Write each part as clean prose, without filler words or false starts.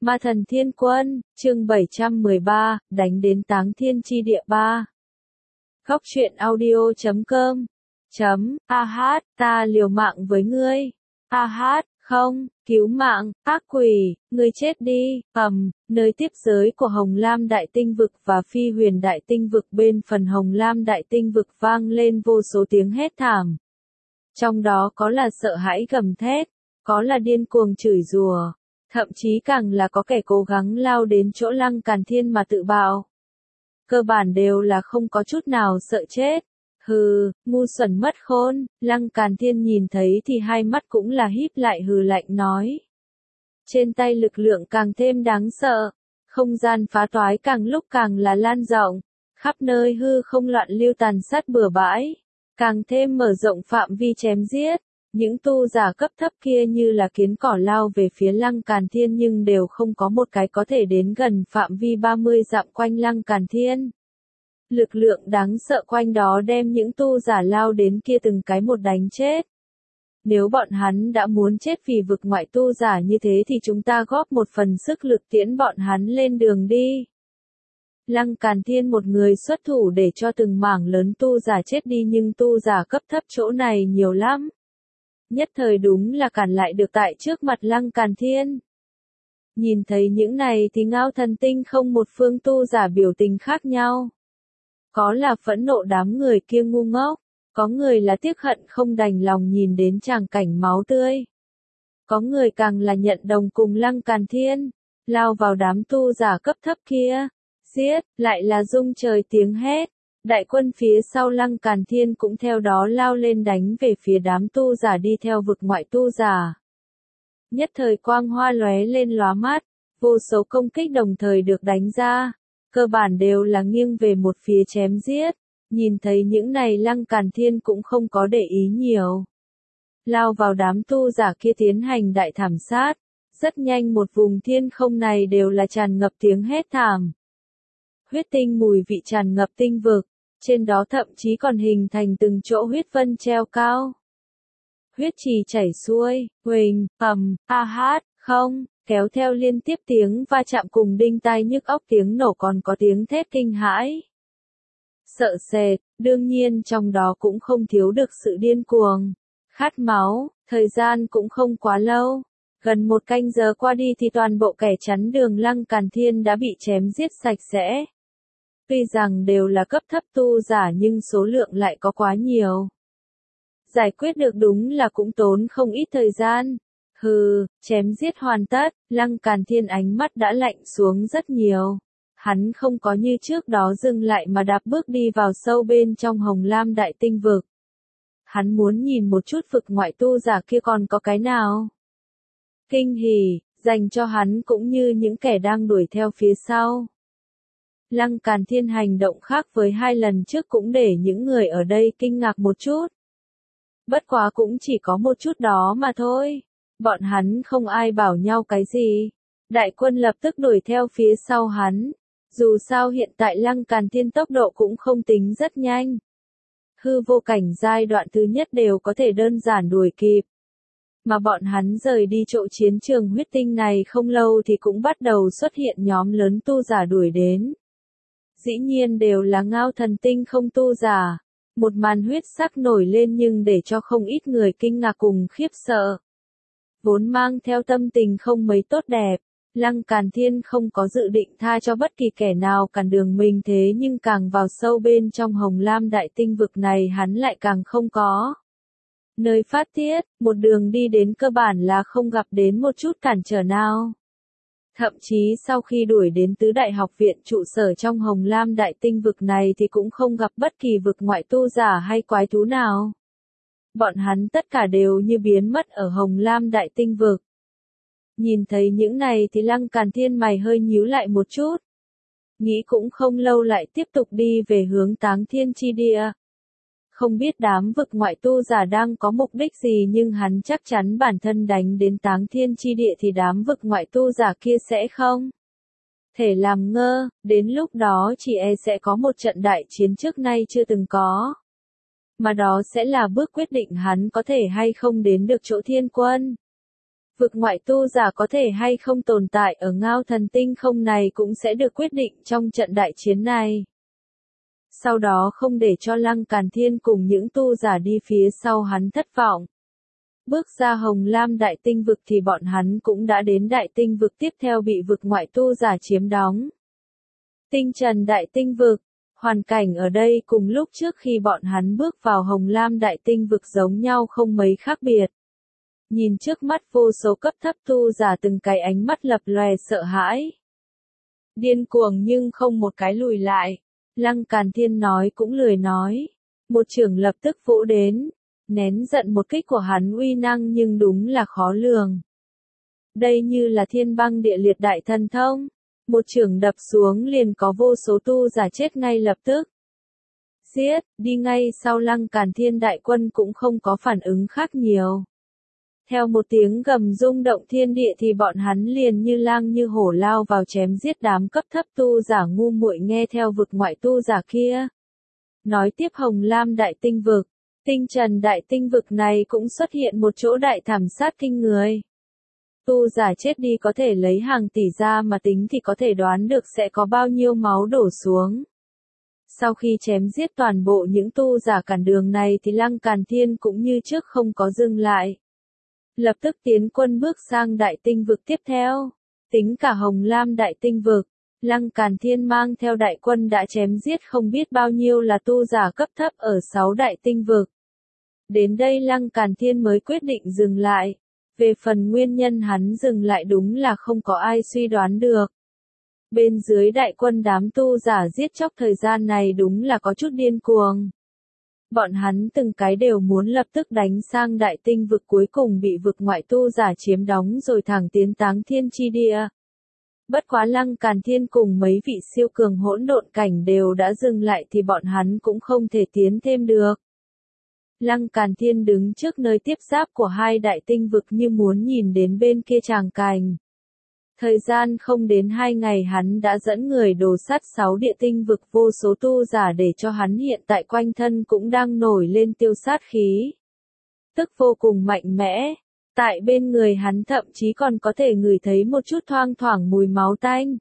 Ma thần thiên quân, chương 713, đánh đến táng thiên chi địa 3. Góc truyện audio.com ta liều mạng với ngươi. Không, cứu mạng, ác quỷ, ngươi chết đi. Nơi tiếp giới của Hồng Lam Đại Tinh Vực và Phi Huyền Đại Tinh Vực, bên phần Hồng Lam Đại Tinh Vực vang lên vô số tiếng hét thảm. Trong đó có là sợ hãi gầm thét, có là điên cuồng chửi rủa, thậm chí càng là có kẻ cố gắng lao đến chỗ Lăng Càn Thiên mà tự bạo. Cơ bản đều là không có chút nào sợ chết. Hừ, ngu xuẩn mất khôn. Lăng Càn Thiên nhìn thấy thì hai mắt cũng là híp lại, hừ lạnh nói. Trên tay lực lượng càng thêm đáng sợ, không gian phá toái càng lúc càng là lan rộng, khắp nơi hư không loạn lưu tàn sát bừa bãi, càng thêm mở rộng phạm vi chém giết. Những tu giả cấp thấp kia như là kiến cỏ lao về phía Lăng Càn Thiên, nhưng đều không có một cái có thể đến gần phạm vi 30 dặm quanh Lăng Càn Thiên. Lực lượng đáng sợ quanh đó đem những tu giả lao đến kia từng cái một đánh chết. Nếu bọn hắn đã muốn chết vì vực ngoại tu giả như thế thì chúng ta góp một phần sức lực tiễn bọn hắn lên đường đi. Lăng Càn Thiên một người xuất thủ để cho từng mảng lớn tu giả chết đi, nhưng tu giả cấp thấp chỗ này nhiều lắm. Nhất thời đúng là cản lại được tại trước mặt Lăng Càn Thiên. Nhìn thấy những này thì Ngao Thần Tinh không một phương tu giả biểu tình khác nhau. Có là phẫn nộ đám người kia ngu ngốc, có người là tiếc hận không đành lòng nhìn đến tràng cảnh máu tươi. Có người càng là nhận đồng cùng Lăng Càn Thiên, lao vào đám tu giả cấp thấp kia, giết, lại là rung trời tiếng hét. Đại quân phía sau Lăng Càn Thiên cũng theo đó lao lên đánh về phía đám tu giả đi theo vực ngoại tu giả. Nhất thời quang hoa lóe lên lóa mắt, vô số công kích đồng thời được đánh ra, cơ bản đều là nghiêng về một phía chém giết. Nhìn thấy những này Lăng Càn Thiên cũng không có để ý nhiều. Lao vào đám tu giả kia tiến hành đại thảm sát, rất nhanh một vùng thiên không này đều là tràn ngập tiếng hét thảm. Huyết tinh mùi vị tràn ngập tinh vực. Trên đó thậm chí còn hình thành từng chỗ huyết vân treo cao. Huyết trì chảy xuôi, huỳnh, không, kéo theo liên tiếp tiếng va chạm cùng đinh tai nhức óc tiếng nổ, còn có tiếng thét kinh hãi. Sợ sệt, đương nhiên trong đó cũng không thiếu được sự điên cuồng, khát máu. Thời gian cũng không quá lâu. Gần một canh giờ qua đi thì toàn bộ kẻ chắn đường Lăng Càn Thiên đã bị chém giết sạch sẽ. Tuy rằng đều là cấp thấp tu giả nhưng số lượng lại có quá nhiều. Giải quyết được đúng là cũng tốn không ít thời gian. Chém giết hoàn tất, Lăng Càn Thiên ánh mắt đã lạnh xuống rất nhiều. Hắn không có như trước đó dừng lại mà đạp bước đi vào sâu bên trong Hồng Lam Đại Tinh Vực. Hắn muốn nhìn một chút vực ngoại tu giả kia còn có cái nào kinh hỉ, dành cho hắn cũng như những kẻ đang đuổi theo phía sau. Lăng Càn Thiên hành động khác với hai lần trước cũng để những người ở đây kinh ngạc một chút. Bất quá cũng chỉ có một chút đó mà thôi. Bọn hắn không ai bảo nhau cái gì. Đại quân lập tức đuổi theo phía sau hắn. Dù sao hiện tại Lăng Càn Thiên tốc độ cũng không tính rất nhanh. Hư vô cảnh giai đoạn thứ nhất đều có thể đơn giản đuổi kịp. Mà bọn hắn rời đi chỗ chiến trường huyết tinh này không lâu thì cũng bắt đầu xuất hiện nhóm lớn tu giả đuổi đến. Dĩ nhiên đều là Ngao Thần Tinh không tu giả. Một màn huyết sắc nổi lên nhưng để cho không ít người kinh ngạc cùng khiếp sợ. Vốn mang theo tâm tình không mấy tốt đẹp, Lăng Càn Thiên không có dự định tha cho bất kỳ kẻ nào cản đường mình, thế nhưng càng vào sâu bên trong Hồng Lam Đại Tinh Vực này hắn lại càng không có nơi phát tiết, một đường đi đến cơ bản là không gặp đến một chút cản trở nào. Thậm chí sau khi đuổi đến tứ đại học viện trụ sở trong Hồng Lam Đại Tinh Vực này thì cũng không gặp bất kỳ vực ngoại tu giả hay quái thú nào. Bọn hắn tất cả đều như biến mất ở Hồng Lam Đại Tinh Vực. Nhìn thấy những này thì Lăng Càn Thiên mày hơi nhíu lại một chút. Nghĩ cũng không lâu lại tiếp tục đi về hướng táng thiên chi địa. Không biết đám vực ngoại tu giả đang có mục đích gì, nhưng hắn chắc chắn bản thân đánh đến táng thiên chi địa thì đám vực ngoại tu giả kia sẽ không thể làm ngơ, đến lúc đó chỉ sẽ có một trận đại chiến trước nay chưa từng có. Mà đó sẽ là bước quyết định hắn có thể hay không đến được chỗ thiên quân. Vực ngoại tu giả có thể hay không tồn tại ở Ngao Thần Tinh không này cũng sẽ được quyết định trong trận đại chiến này. Sau đó không để cho Lăng Càn Thiên cùng những tu giả đi phía sau hắn thất vọng. Bước ra Hồng Lam Đại Tinh Vực thì bọn hắn cũng đã đến Đại Tinh Vực tiếp theo bị vực ngoại tu giả chiếm đóng. Tinh Trần Đại Tinh Vực, hoàn cảnh ở đây cùng lúc trước khi bọn hắn bước vào Hồng Lam Đại Tinh Vực giống nhau không mấy khác biệt. Nhìn trước mắt vô số cấp thấp tu giả từng cái ánh mắt lập lòe sợ hãi. Điên cuồng nhưng không một cái lùi lại. Lăng Càn Thiên nói cũng lười nói. Một chưởng lập tức vỗ đến. Nén giận một kích của hắn uy năng nhưng đúng là khó lường. Đây như là thiên băng địa liệt đại thần thông. Một chưởng đập xuống liền có vô số tu giả chết ngay lập tức. Giết, đi ngay sau Lăng Càn Thiên đại quân cũng không có phản ứng khác nhiều. Theo một tiếng gầm rung động thiên địa thì bọn hắn liền như lang như hổ lao vào chém giết đám cấp thấp tu giả ngu muội nghe theo vực ngoại tu giả kia. Nói tiếp Hồng Lam Đại Tinh Vực, Tinh Trần Đại Tinh Vực này cũng xuất hiện một chỗ đại thảm sát kinh người. Tu giả chết đi có thể lấy hàng tỷ ra mà tính thì có thể đoán được sẽ có bao nhiêu máu đổ xuống. Sau khi chém giết toàn bộ những tu giả cản đường này thì Lăng Càn Thiên cũng như trước không có dừng lại. Lập tức tiến quân bước sang Đại Tinh Vực tiếp theo. Tính cả Hồng Lam Đại Tinh Vực, Lăng Càn Thiên mang theo đại quân đã chém giết không biết bao nhiêu là tu giả cấp thấp ở 6 Đại Tinh Vực. Đến đây Lăng Càn Thiên mới quyết định dừng lại. Về phần nguyên nhân hắn dừng lại đúng là không có ai suy đoán được. Bên dưới đại quân đám tu giả giết chóc thời gian này đúng là có chút điên cuồng. Bọn hắn từng cái đều muốn lập tức đánh sang Đại Tinh Vực cuối cùng bị vực ngoại tu giả chiếm đóng rồi thẳng tiến Táng Thiên Chi Địa. Bất quá Lăng Càn Thiên cùng mấy vị siêu cường hỗn độn cảnh đều đã dừng lại thì bọn hắn cũng không thể tiến thêm được. Lăng Càn Thiên đứng trước nơi tiếp giáp của hai Đại Tinh Vực như muốn nhìn đến bên kia tràng cảnh. Thời gian không đến 2 ngày hắn đã dẫn người đổ sát 6 địa tinh vực vô số tu giả để cho hắn hiện tại quanh thân cũng đang nổi lên tiêu sát khí. Tức vô cùng mạnh mẽ. Tại bên người hắn thậm chí còn có thể ngửi thấy một chút thoang thoảng mùi máu tanh.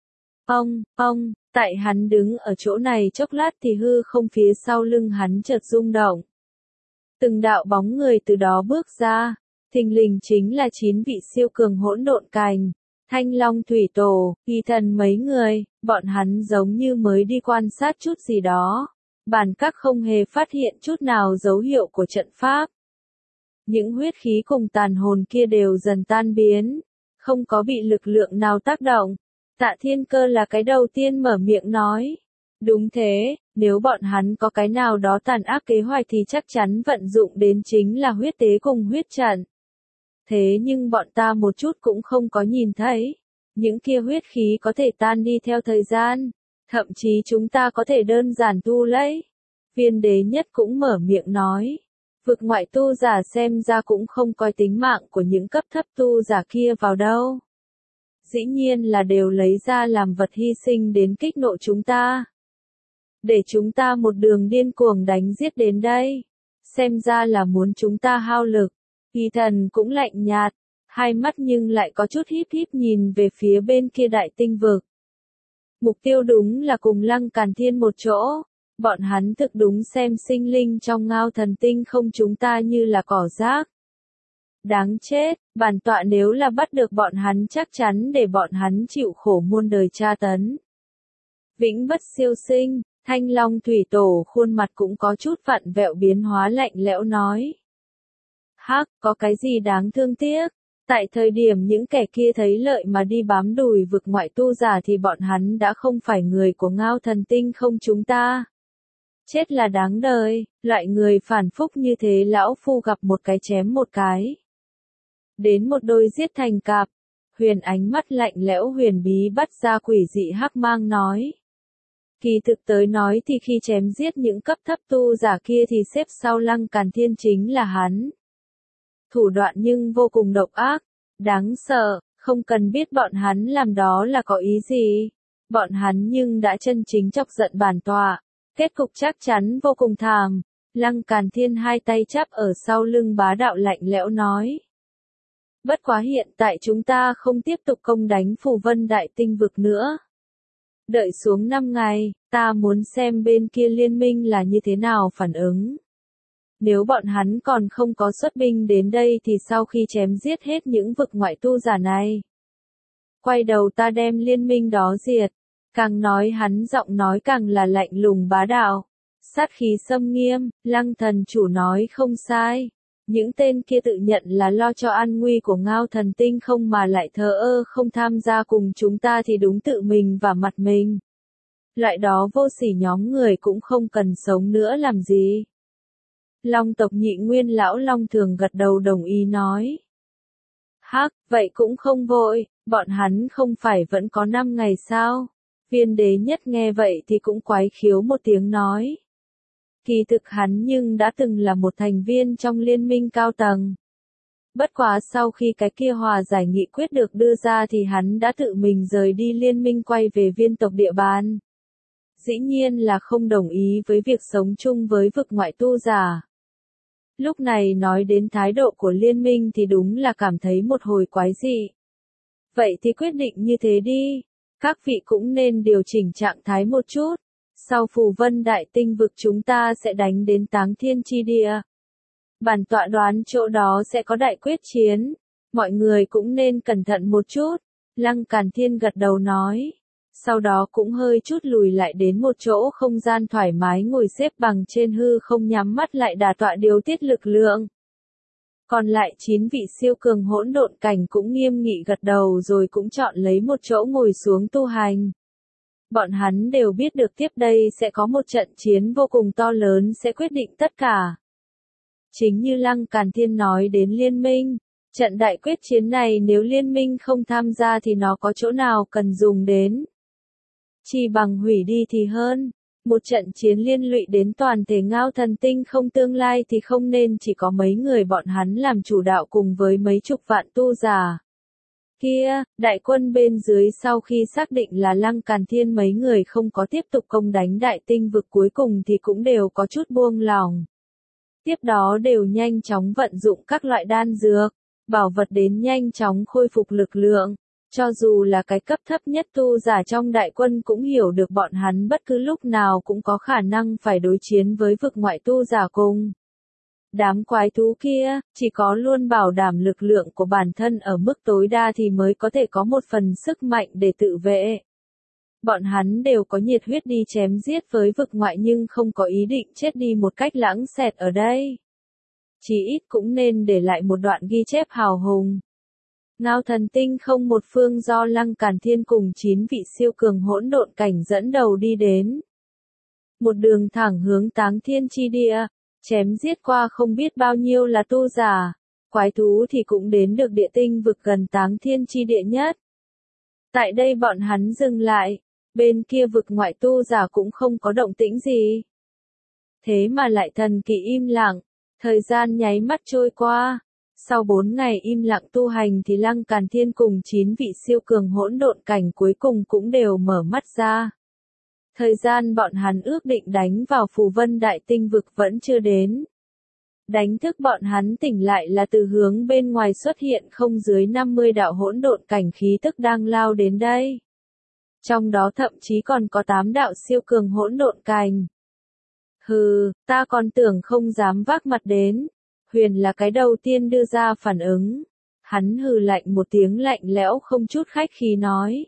Tại hắn đứng ở chỗ này chốc lát thì hư không phía sau lưng hắn chợt rung động. Từng đạo bóng người từ đó bước ra, thình lình chính là 9 vị siêu cường hỗn độn cảnh. Thanh Long Thủy Tổ, Y Thần mấy người, bọn hắn giống như mới đi quan sát chút gì đó. Bản các không hề phát hiện chút nào dấu hiệu của trận pháp. Những huyết khí cùng tàn hồn kia đều dần tan biến, không có bị lực lượng nào tác động. Tạ Thiên Cơ là cái đầu tiên mở miệng nói. Đúng thế, nếu bọn hắn có cái nào đó tàn ác kế hoạch thì chắc chắn vận dụng đến chính là huyết tế cùng huyết trận. Thế nhưng bọn ta một chút cũng không có nhìn thấy. Những kia huyết khí có thể tan đi theo thời gian. Thậm chí chúng ta có thể đơn giản thu lấy. Viên đế nhất cũng mở miệng nói. Vực ngoại tu giả xem ra cũng không coi tính mạng của những cấp thấp tu giả kia vào đâu. Dĩ nhiên là đều lấy ra làm vật hy sinh đến kích nộ chúng ta. Để chúng ta một đường điên cuồng đánh giết đến đây. Xem ra là muốn chúng ta hao lực. Y Thần cũng lạnh nhạt, hai mắt nhưng lại có chút híp híp nhìn về phía bên kia Đại Tinh Vực. Mục tiêu đúng là cùng Lăng Càn Thiên một chỗ, bọn hắn thực đúng xem sinh linh trong Ngao Thần Tinh không chúng ta như là cỏ rác. Đáng chết, bản tọa nếu là bắt được bọn hắn chắc chắn để bọn hắn chịu khổ muôn đời tra tấn. Vĩnh bất siêu sinh, Thanh Long Thủy Tổ khuôn mặt cũng có chút vặn vẹo biến hóa lạnh lẽo nói. Hắc, có cái gì đáng thương tiếc? Tại thời điểm những kẻ kia thấy lợi mà đi bám đùi vực ngoại tu giả thì bọn hắn đã không phải người của Ngao Thần Tinh không chúng ta. Chết là đáng đời, loại người phản phúc như thế lão phu gặp một cái chém một cái. Đến một đôi giết thành cặp, Huyền ánh mắt lạnh lẽo huyền bí bắt ra quỷ dị hắc mang nói. Kỳ thực tới nói thì khi chém giết những cấp thấp tu giả kia thì xếp sau Lăng Càn Thiên chính là hắn. Thủ đoạn nhưng vô cùng độc ác, đáng sợ, không cần biết bọn hắn làm đó là có ý gì. Bọn hắn nhưng đã chân chính chọc giận bản tọa, kết cục chắc chắn vô cùng thảm. Lăng Càn Thiên hai tay chắp ở sau lưng bá đạo lạnh lẽo nói. Bất quá hiện tại chúng ta không tiếp tục công đánh Phù Vân Đại Tinh vực nữa. Đợi xuống 5 ngày, ta muốn xem bên kia liên minh là như thế nào phản ứng. Nếu bọn hắn còn không có xuất binh đến đây thì sau khi chém giết hết những vực ngoại tu giả này, quay đầu ta đem liên minh đó diệt. Càng nói hắn giọng nói càng là lạnh lùng bá đạo. Sát khí xâm nghiêm, Lăng thần chủ nói không sai. Những tên kia tự nhận là lo cho an nguy của Ngao Thần Tinh không mà lại thờ ơ không tham gia cùng chúng ta thì đúng tự mình và mặt mình. Loại đó vô sỉ nhóm người cũng không cần sống nữa làm gì. Long tộc Nhị Nguyên lão Long thường gật đầu đồng ý nói. Hắc, vậy cũng không vội, bọn hắn không phải vẫn có 5 ngày sao? Viên đế nhất nghe vậy thì cũng quái khiếu một tiếng nói. Kỳ thực hắn nhưng đã từng là một thành viên trong liên minh cao tầng. Bất quá sau khi cái kia hòa giải nghị quyết được đưa ra thì hắn đã tự mình rời đi liên minh quay về viên tộc địa bàn. Dĩ nhiên là không đồng ý với việc sống chung với vực ngoại tu giả. Lúc này nói đến thái độ của liên minh thì đúng là cảm thấy một hồi quái dị. Vậy thì quyết định như thế đi. Các vị cũng nên điều chỉnh trạng thái một chút. Sau Phù Vân Đại Tinh vực chúng ta sẽ đánh đến Táng Thiên Chi Địa. Bản tọa đoán chỗ đó sẽ có đại quyết chiến. Mọi người cũng nên cẩn thận một chút. Lăng Càn Thiên gật đầu nói. Sau đó cũng hơi chút lùi lại đến một chỗ không gian thoải mái ngồi xếp bằng trên hư không nhắm mắt lại đả tọa điều tiết lực lượng. Còn lại 9 vị siêu cường hỗn độn cảnh cũng nghiêm nghị gật đầu rồi cũng chọn lấy một chỗ ngồi xuống tu hành. Bọn hắn đều biết được tiếp đây sẽ có một trận chiến vô cùng to lớn sẽ quyết định tất cả. Chính như Lăng Càn Thiên nói đến liên minh, trận đại quyết chiến này nếu liên minh không tham gia thì nó có chỗ nào cần dùng đến. Chỉ bằng hủy đi thì hơn. Một trận chiến liên lụy đến toàn thể Ngao Thần Tinh không tương lai thì không nên chỉ có mấy người bọn hắn làm chủ đạo cùng với mấy chục vạn tu giả. Kia, đại quân bên dưới sau khi xác định là Lăng Càn Thiên mấy người không có tiếp tục công đánh đại tinh vực cuối cùng thì cũng đều có chút buông lòng. Tiếp đó đều nhanh chóng vận dụng các loại đan dược, bảo vật đến nhanh chóng khôi phục lực lượng. Cho dù là cái cấp thấp nhất tu giả trong đại quân cũng hiểu được bọn hắn bất cứ lúc nào cũng có khả năng phải đối chiến với vực ngoại tu giả cùng. Đám quái thú kia, chỉ có luôn bảo đảm lực lượng của bản thân ở mức tối đa thì mới có thể có một phần sức mạnh để tự vệ. Bọn hắn đều có nhiệt huyết đi chém giết với vực ngoại nhưng không có ý định chết đi một cách lãng xẹt ở đây. Chỉ ít cũng nên để lại một đoạn ghi chép hào hùng. Ngao Thần Tinh không một phương do Lăng Càn Thiên cùng 9 vị siêu cường hỗn độn cảnh dẫn đầu đi đến. Một đường thẳng hướng Táng Thiên Chi Địa, chém giết qua không biết bao nhiêu là tu giả, quái thú thì cũng đến được địa tinh vực gần Táng Thiên Chi Địa nhất. Tại đây bọn hắn dừng lại, bên kia vực ngoại tu giả cũng không có động tĩnh gì. Thế mà lại thần kỳ im lặng, thời gian nháy mắt trôi qua. Sau 4 ngày im lặng tu hành thì Lăng Càn Thiên cùng 9 vị siêu cường hỗn độn cảnh cuối cùng cũng đều mở mắt ra. Thời gian bọn hắn ước định đánh vào Phù Vân Đại Tinh vực vẫn chưa đến. Đánh thức bọn hắn tỉnh lại là từ hướng bên ngoài xuất hiện không dưới 50 đạo hỗn độn cảnh khí tức đang lao đến đây. Trong đó thậm chí còn có 8 đạo siêu cường hỗn độn cảnh. Hừ, ta còn tưởng không dám vác mặt đến. Huyền là cái đầu tiên đưa ra phản ứng. Hắn hừ lạnh một tiếng lạnh lẽo không chút khách khí nói.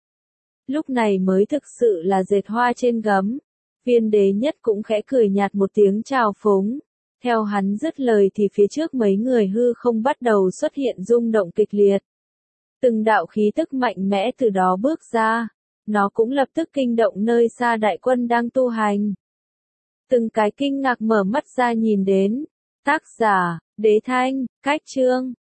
Lúc này mới thực sự là dệt hoa trên gấm. Viên đế nhất cũng khẽ cười nhạt một tiếng chào phúng. Theo hắn dứt lời thì phía trước mấy người hư không bắt đầu xuất hiện rung động kịch liệt. Từng đạo khí tức mạnh mẽ từ đó bước ra. Nó cũng lập tức kinh động nơi xa đại quân đang tu hành. Từng cái kinh ngạc mở mắt ra nhìn đến. Tác giả, Đế Thanh, Cách Chương.